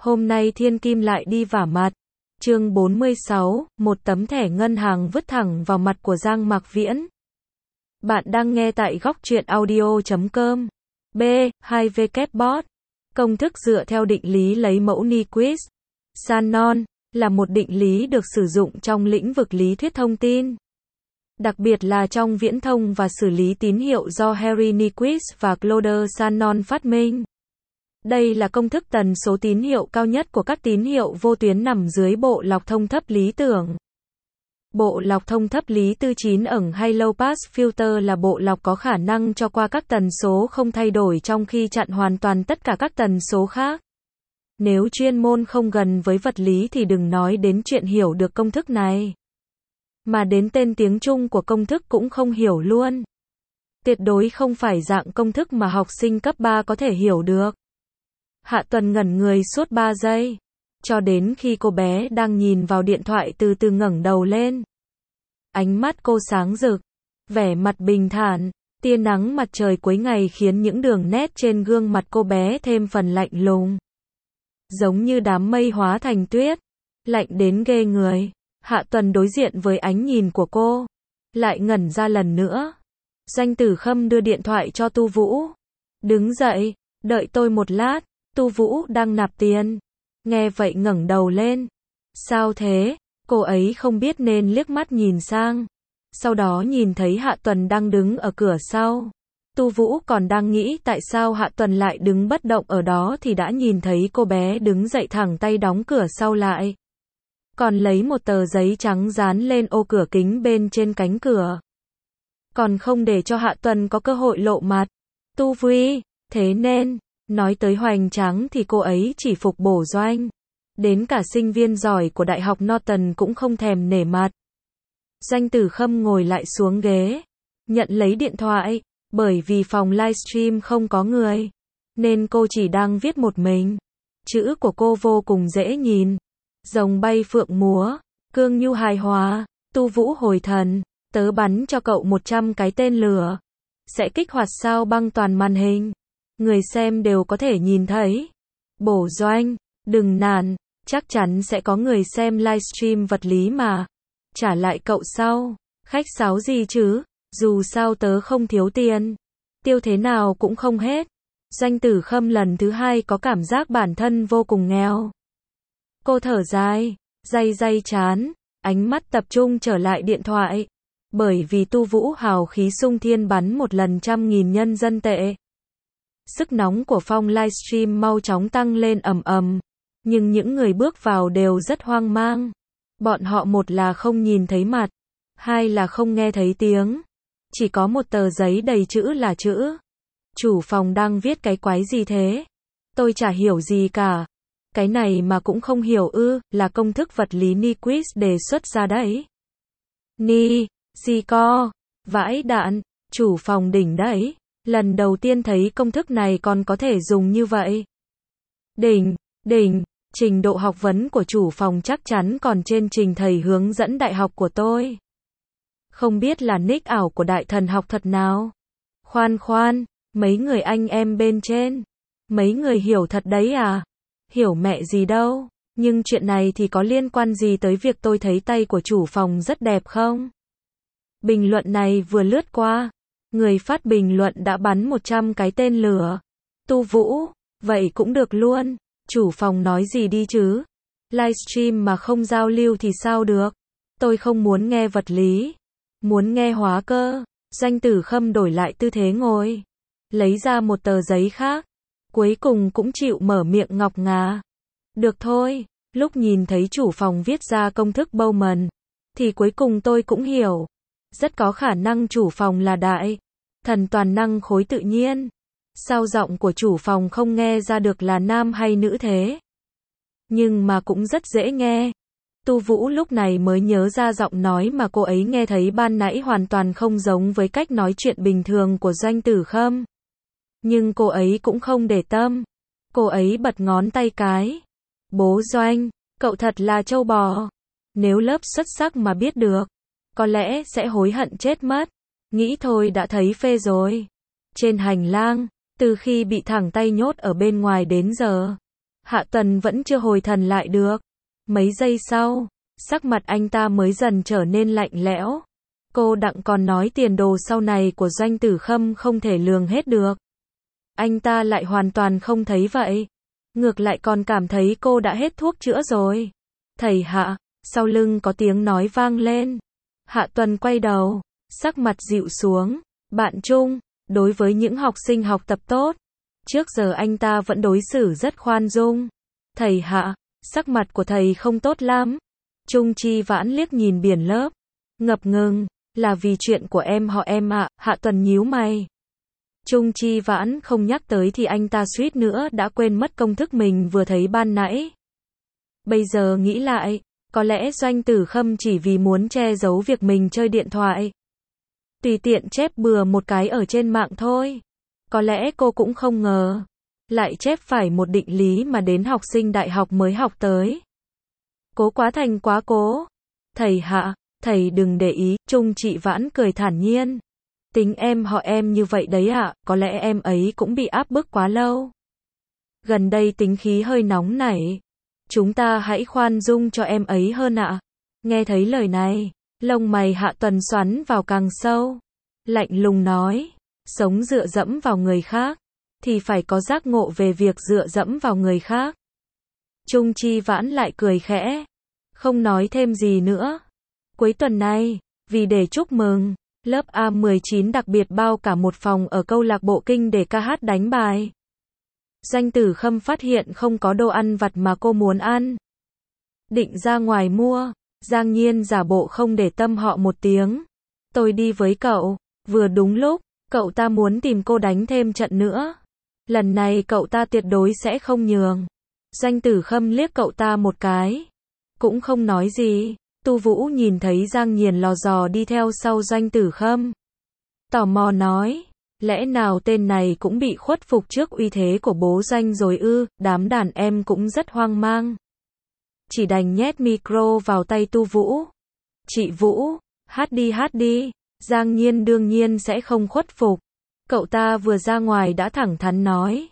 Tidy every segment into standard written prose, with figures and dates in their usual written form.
Hôm nay Thiên Kim lại đi vả mặt. Chương 46, một tấm thẻ ngân hàng vứt thẳng vào mặt của Giang Mạc Viễn. Bạn đang nghe tại góc truyện audio.com. B. 2W-bot. Công thức dựa theo định lý lấy mẫu Nyquist. Shannon là một định lý được sử dụng trong lĩnh vực lý thuyết thông tin, đặc biệt là trong viễn thông và xử lý tín hiệu do Henry Nyquist và Claude Shannon phát minh. Đây là công thức tần số tín hiệu cao nhất của các tín hiệu vô tuyến nằm dưới bộ lọc thông thấp lý tưởng. Bộ lọc thông thấp lý tư 9 ẩn hay low pass filter là bộ lọc có khả năng cho qua các tần số không thay đổi trong khi chặn hoàn toàn tất cả các tần số khác. Nếu chuyên môn không gần với vật lý thì đừng nói đến chuyện hiểu được công thức này. Mà đến tên tiếng Trung của công thức cũng không hiểu luôn. Tuyệt đối không phải dạng công thức mà học sinh cấp 3 có thể hiểu được. Hạ Tuần ngẩn người suốt 3 giây. Cho đến khi cô bé đang nhìn vào điện thoại từ từ ngẩng đầu lên. Ánh mắt cô sáng rực, vẻ mặt bình thản, tia nắng mặt trời cuối ngày khiến những đường nét trên gương mặt cô bé thêm phần lạnh lùng. Giống như đám mây hóa thành tuyết, lạnh đến ghê người. Hạ Tuần đối diện với ánh nhìn của cô, lại ngẩn ra lần nữa. Doanh Tử Khâm đưa điện thoại cho Tu Vũ. Đứng dậy, đợi tôi một lát, Tu Vũ đang nạp tiền. Nghe vậy ngẩng đầu lên. Sao thế? Cô ấy không biết nên liếc mắt nhìn sang. Sau đó nhìn thấy Hạ Tuần đang đứng ở cửa sau. Tu Vũ còn đang nghĩ tại sao Hạ Tuần lại đứng bất động ở đó thì đã nhìn thấy cô bé đứng dậy thẳng tay đóng cửa sau lại. Còn lấy một tờ giấy trắng dán lên ô cửa kính bên trên cánh cửa. Còn không để cho Hạ Tuần có cơ hội lộ mặt. Tu Vi, thế nên, nói tới hoành tráng thì cô ấy chỉ phục bổ Doanh. Đến cả sinh viên giỏi của Đại học Norton cũng không thèm nể mặt. Doanh Tử Khâm ngồi lại xuống ghế, nhận lấy điện thoại, bởi vì phòng livestream không có người, nên cô chỉ đang viết một mình. Chữ của cô vô cùng dễ nhìn. Rồng bay phượng múa, cương nhu hài hòa, Tu Vũ hồi thần, tớ bắn cho cậu 100 cái tên lửa. Sẽ kích hoạt sao băng toàn màn hình. Người xem đều có thể nhìn thấy. Bổ Doanh, đừng nản, chắc chắn sẽ có người xem livestream vật lý mà. Trả lại cậu sau. Khách sáo gì chứ, dù sao tớ không thiếu tiền. Tiêu thế nào cũng không hết. Doanh Tử Khâm lần thứ hai có cảm giác bản thân vô cùng nghèo. Cô thở dài, day chán, ánh mắt tập trung trở lại điện thoại. Bởi vì Tu Vũ hào khí sung thiên bắn một lần 100.000 nhân dân tệ. Sức nóng của phong livestream mau chóng tăng lên ầm ầm. Nhưng những người bước vào đều rất hoang mang. Bọn họ một là không nhìn thấy mặt, hai là không nghe thấy tiếng. Chỉ có một tờ giấy đầy chữ là chữ. Chủ phòng đang viết cái quái gì thế? Tôi chả hiểu gì cả. Cái này mà cũng không hiểu ư, là công thức vật lý Nyquist đề xuất ra đấy. Gì co? Vãi đạn, chủ phòng đỉnh đấy. Lần đầu tiên thấy công thức này còn có thể dùng như vậy. Đỉnh, trình độ học vấn của chủ phòng chắc chắn còn trên trình thầy hướng dẫn đại học của tôi. Không biết là nick ảo của đại thần học thuật nào. Khoan, mấy người anh em bên trên. Mấy người hiểu thật đấy à? Hiểu mẹ gì đâu. Nhưng chuyện này thì có liên quan gì tới việc tôi thấy tay của chủ phòng rất đẹp không? Bình luận này vừa lướt qua. Người phát bình luận đã bắn 100 cái tên lửa. Tu Vũ, vậy cũng được luôn. Chủ phòng nói gì đi chứ? Livestream mà không giao lưu thì sao được? Tôi không muốn nghe vật lý. Muốn nghe hóa cơ. Doanh Tử Khâm đổi lại tư thế ngồi. Lấy ra một tờ giấy khác. Cuối cùng cũng chịu mở miệng ngọc ngà. Được thôi, lúc nhìn thấy chủ phòng viết ra công thức Bowman, thì cuối cùng tôi cũng hiểu. Rất có khả năng chủ phòng là đại thần toàn năng khối tự nhiên. Sao giọng của chủ phòng không nghe ra được là nam hay nữ thế? Nhưng mà cũng rất dễ nghe. Tu Vũ lúc này mới nhớ ra giọng nói mà cô ấy nghe thấy ban nãy hoàn toàn không giống với cách nói chuyện bình thường của Doanh Tử Khâm. Nhưng cô ấy cũng không để tâm. Cô ấy bật ngón tay cái. Bố Doanh, cậu thật là trâu bò. Nếu lớp xuất sắc mà biết được, có lẽ sẽ hối hận chết mất. Nghĩ thôi đã thấy phê rồi. Trên hành lang, từ khi bị thẳng tay nhốt ở bên ngoài đến giờ, Hạ Tuần vẫn chưa hồi thần lại được. Mấy giây sau, sắc mặt anh ta mới dần trở nên lạnh lẽo. Cô Đặng còn nói tiền đồ sau này của Doanh Tử Khâm không thể lường hết được. Anh ta lại hoàn toàn không thấy vậy. Ngược lại còn cảm thấy cô đã hết thuốc chữa rồi. Thầy Hạ, sau lưng có tiếng nói vang lên. Hạ Tuần quay đầu, sắc mặt dịu xuống. Bạn Trung, đối với những học sinh học tập tốt, trước giờ anh ta vẫn đối xử rất khoan dung. Thầy Hạ, sắc mặt của thầy không tốt lắm. Trung Chi Vãn liếc nhìn biển lớp, ngập ngừng, là vì chuyện của em họ em ạ. Hạ Tuần nhíu mày. Trung Chi Vãn không nhắc tới thì anh ta suýt nữa đã quên mất công thức mình vừa thấy ban nãy. Bây giờ nghĩ lại, có lẽ Doanh Tử Khâm chỉ vì muốn che giấu việc mình chơi điện thoại, tùy tiện chép bừa một cái ở trên mạng thôi. Có lẽ cô cũng không ngờ, lại chép phải một định lý mà đến học sinh đại học mới học tới. Cố quá thành quá cố. Thầy Hạ, thầy đừng để ý. Trung Chị Vãn cười thản nhiên. Tính em họ em như vậy đấy ạ, có lẽ em ấy cũng bị áp bức quá lâu. Gần đây tính khí hơi nóng nảy. Chúng ta hãy khoan dung cho em ấy hơn ạ. Nghe thấy lời này, lông mày Hạ Tuần xoắn vào càng sâu. Lạnh lùng nói, sống dựa dẫm vào người khác, thì phải có giác ngộ về việc dựa dẫm vào người khác. Trung Chi Vãn lại cười khẽ, không nói thêm gì nữa. Cuối tuần này, vì để chúc mừng, lớp A19 đặc biệt bao cả một phòng ở câu lạc bộ Kinh để ca hát đánh bài. Doanh Tử Khâm phát hiện không có đồ ăn vặt mà cô muốn ăn. Định ra ngoài mua, Giang Nhiên giả bộ không để tâm họ một tiếng. Tôi đi với cậu, vừa đúng lúc, cậu ta muốn tìm cô đánh thêm trận nữa. Lần này cậu ta tuyệt đối sẽ không nhường. Doanh Tử Khâm liếc cậu ta một cái, cũng không nói gì. Tu Vũ nhìn thấy Giang Nhiên lò dò đi theo sau Doanh Tử Khâm, tò mò nói, lẽ nào tên này cũng bị khuất phục trước uy thế của bố Doanh rồi ư? Đám đàn em cũng rất hoang mang, chỉ đành nhét micro vào tay Tu Vũ. Chị Vũ, hát đi. Giang Nhiên đương nhiên sẽ không khuất phục. Cậu ta vừa ra ngoài đã thẳng thắn nói,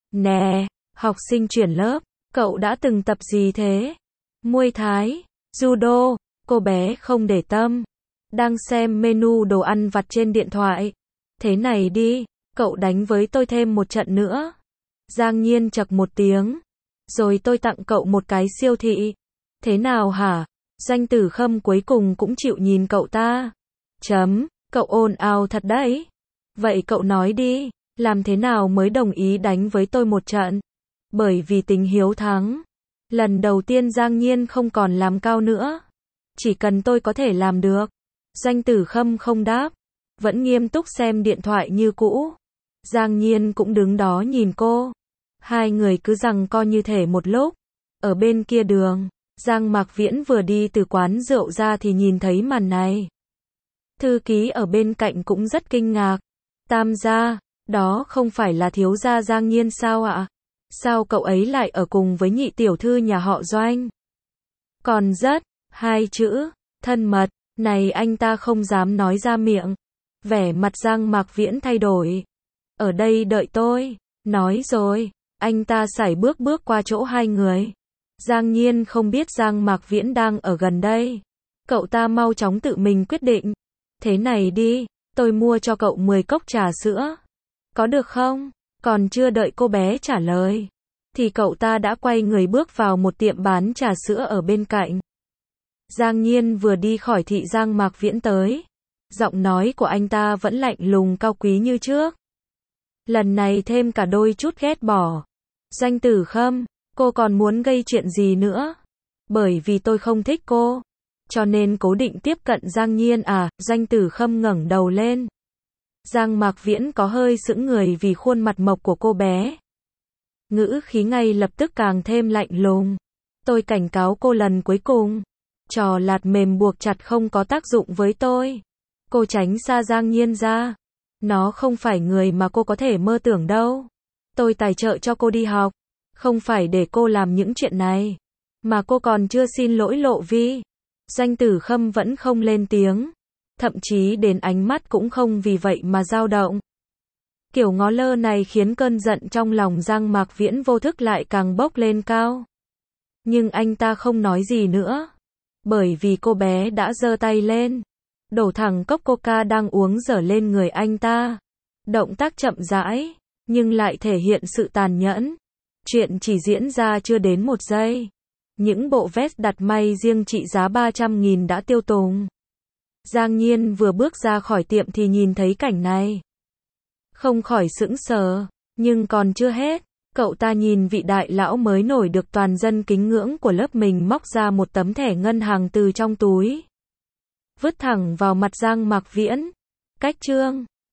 nè, học sinh chuyển lớp, cậu đã từng tập gì thế? Muay Thái, judo. Cô bé không để tâm, đang xem menu đồ ăn vặt trên điện thoại. Thế này đi, cậu đánh với tôi thêm một trận nữa. Giang Nhiên chậc một tiếng, rồi tôi tặng cậu một cái siêu thị. Thế nào hả? Doanh Tử Khâm cuối cùng cũng chịu nhìn cậu ta. Cậu ồn ào thật đấy. Vậy cậu nói đi, làm thế nào mới đồng ý đánh với tôi một trận? Bởi vì tính hiếu thắng. Lần đầu tiên Giang Nhiên không còn làm cao nữa. Chỉ cần tôi có thể làm được. Doanh Tử Khâm không đáp, vẫn nghiêm túc xem điện thoại như cũ. Giang Nhiên cũng đứng đó nhìn cô. Hai người cứ giằng co như thể một lúc. Ở bên kia đường, Giang Mạc Viễn vừa đi từ quán rượu ra thì nhìn thấy màn này. Thư ký ở bên cạnh cũng rất kinh ngạc. Tam gia, đó không phải là thiếu gia Giang Nhiên sao ạ? Sao cậu ấy lại ở cùng với nhị tiểu thư nhà họ Doanh? Còn rất, hai chữ, thân mật, này anh ta không dám nói ra miệng. Vẻ mặt Giang Mạc Viễn thay đổi. Ở đây đợi tôi. Nói rồi, anh ta sải bước qua chỗ hai người. Giang Nhiên không biết Giang Mạc Viễn đang ở gần đây. Cậu ta mau chóng tự mình quyết định. Thế này đi, tôi mua cho cậu 10 cốc trà sữa. Có được không? Còn chưa đợi cô bé trả lời, thì cậu ta đã quay người bước vào một tiệm bán trà sữa ở bên cạnh. Giang Nhiên vừa đi khỏi thị Giang Mạc Viễn tới. Giọng nói của anh ta vẫn lạnh lùng cao quý như trước. Lần này thêm cả đôi chút ghét bỏ. Doanh Tử Khâm, cô còn muốn gây chuyện gì nữa? Bởi vì tôi không thích cô, cho nên cố định tiếp cận Giang Nhiên à? Doanh Tử Khâm ngẩng đầu lên. Giang Mạc Viễn có hơi sững người vì khuôn mặt mộc của cô bé. Ngữ khí ngay lập tức càng thêm lạnh lùng. Tôi cảnh cáo cô lần cuối cùng. Trò lạt mềm buộc chặt không có tác dụng với tôi. Cô tránh xa Giang Nhiên ra. Nó không phải người mà cô có thể mơ tưởng đâu. Tôi tài trợ cho cô đi học, không phải để cô làm những chuyện này. Mà cô còn chưa xin lỗi Lộ Vi. Doanh Tử Khâm vẫn không lên tiếng. Thậm chí đến ánh mắt cũng không vì vậy mà dao động. Kiểu ngó lơ này khiến cơn giận trong lòng Giang Mạc Viễn vô thức lại càng bốc lên cao. Nhưng anh ta không nói gì nữa. Bởi vì cô bé đã giơ tay lên, đổ thẳng cốc coca đang uống dở lên người anh ta. Động tác chậm rãi, nhưng lại thể hiện sự tàn nhẫn. Chuyện chỉ diễn ra chưa đến 1 giây. Những bộ vest đặt may riêng trị giá 300.000 đã tiêu tùng. Giang Nhiên vừa bước ra khỏi tiệm thì nhìn thấy cảnh này. Không khỏi sững sờ, nhưng còn chưa hết. Cậu ta nhìn vị đại lão mới nổi được toàn dân kính ngưỡng của lớp mình móc ra một tấm thẻ ngân hàng từ trong túi. Vứt thẳng vào mặt Giang Mạc Viễn. Cách trương.